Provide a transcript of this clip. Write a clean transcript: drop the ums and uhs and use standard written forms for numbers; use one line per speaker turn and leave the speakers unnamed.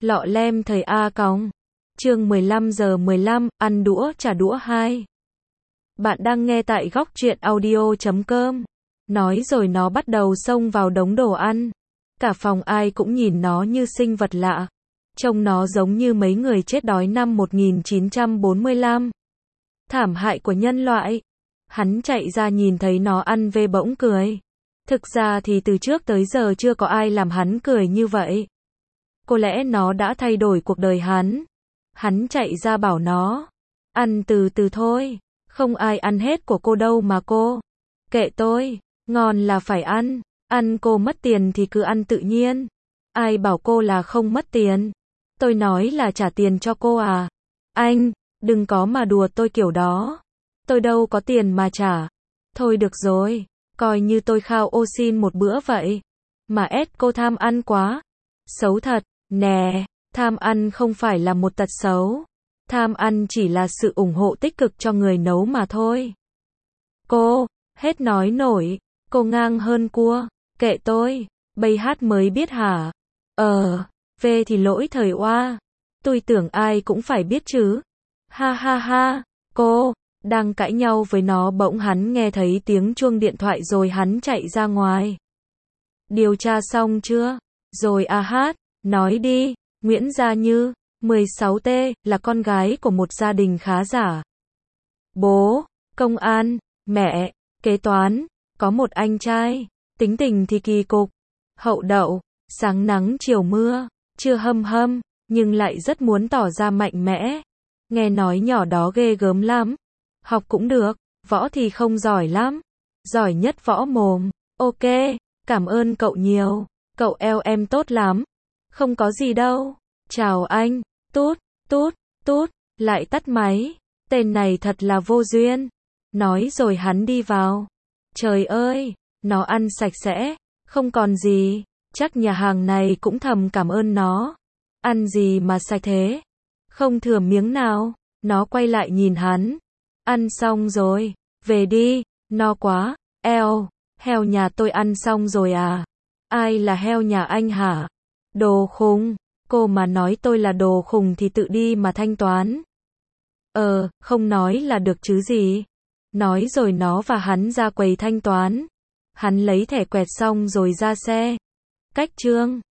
Lọ lem thầy A còng. Chương 15:15, ăn đũa trả đũa 2. Bạn đang nghe tại góc truyện audio.com. Nói rồi nó bắt đầu xông vào đống đồ ăn. Cả phòng ai cũng nhìn nó như sinh vật lạ. Trông nó giống như mấy người chết đói năm 1945. Thảm hại của nhân loại. Hắn chạy ra nhìn thấy nó ăn về bỗng cười. Thực ra thì từ trước tới giờ chưa có ai làm hắn cười như vậy. Có lẽ nó đã thay đổi cuộc đời hắn. Hắn chạy ra bảo nó, ăn từ từ thôi, không ai ăn hết của cô đâu mà cô. Kệ tôi, ngon là phải ăn cô mất tiền thì cứ ăn tự nhiên. Ai bảo cô là không mất tiền? Tôi nói là trả tiền cho cô à? Anh, đừng có mà đùa tôi kiểu đó. Tôi đâu có tiền mà trả. Thôi được rồi, coi như tôi khao ô xin một bữa vậy. Mà ép cô tham ăn quá. Xấu thật, nè. Tham ăn không phải là một tật xấu. Tham ăn chỉ là sự ủng hộ tích cực cho người nấu mà thôi. Cô, hết nói nổi, cô ngang hơn cua. Kệ tôi, bây hát mới biết hả? Về thì lỗi thời oa. Tôi tưởng ai cũng phải biết chứ. Ha ha ha, cô, đang cãi nhau với nó bỗng hắn nghe thấy tiếng chuông điện thoại rồi hắn chạy ra ngoài. Điều tra xong chưa? Rồi à hát, nói đi. Nguyễn Gia Như, 16T, là con gái của một gia đình khá giả. Bố, công an, mẹ, kế toán, có một anh trai, tính tình thì kỳ cục, hậu đậu, sáng nắng chiều mưa, chưa hâm, nhưng lại rất muốn tỏ ra mạnh mẽ. Nghe nói nhỏ đó ghê gớm lắm. Học cũng được, võ thì không giỏi lắm. Giỏi nhất võ mồm. Ok, cảm ơn cậu nhiều. Cậu eo em tốt lắm. Không có gì đâu. Chào anh. Tút, lại tắt máy. Tên này thật là vô duyên. Nói rồi hắn đi vào. Trời ơi, nó ăn sạch sẽ, không còn gì. Chắc nhà hàng này cũng thầm cảm ơn nó. Ăn gì mà sạch thế? Không thừa miếng nào. Nó quay lại nhìn hắn. Ăn xong rồi, về đi, no quá. Heo nhà tôi ăn xong rồi à? Ai là heo nhà anh hả? Đồ khùng, cô mà nói tôi là đồ khùng thì tự đi mà thanh toán. Không nói là được chứ gì. Nói rồi nó và hắn ra quầy thanh toán. Hắn lấy thẻ quẹt xong rồi ra xe. Cách chương